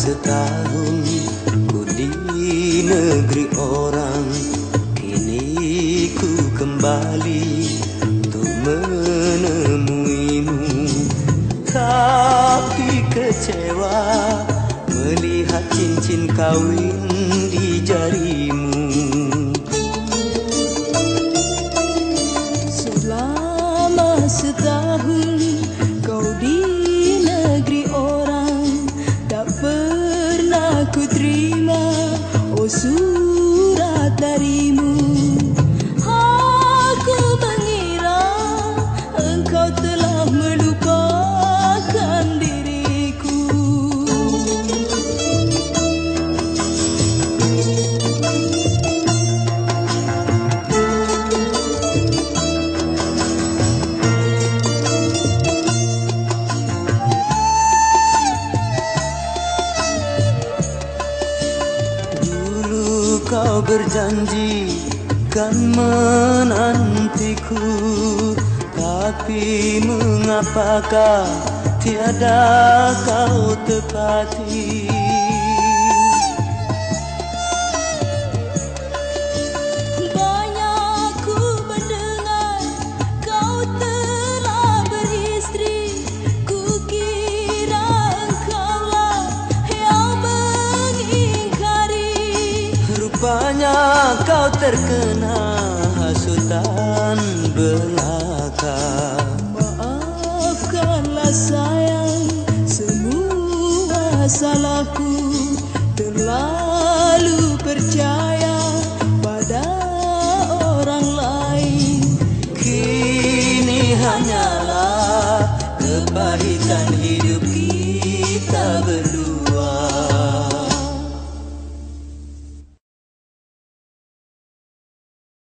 setahun ku di negeri orang, kini ku kembali untuk menemuimu. Tapi kecewa melihat cincin kawin di jarimu. Selama setahun kau di negeri orang, tak pernah ku terima oh surat darimu. Aku mengira engkau telah melupakan diriku. Kau berjanji kan menantiku, tapi mengapakah tiada kau tepati? Banyak ku mendengar kau telah beristri, ku kira engkaulah yang mengingkari. Rupanya kau terkena hasutan belaka. Maafkanlah sayang, semua salahku, terlalu percaya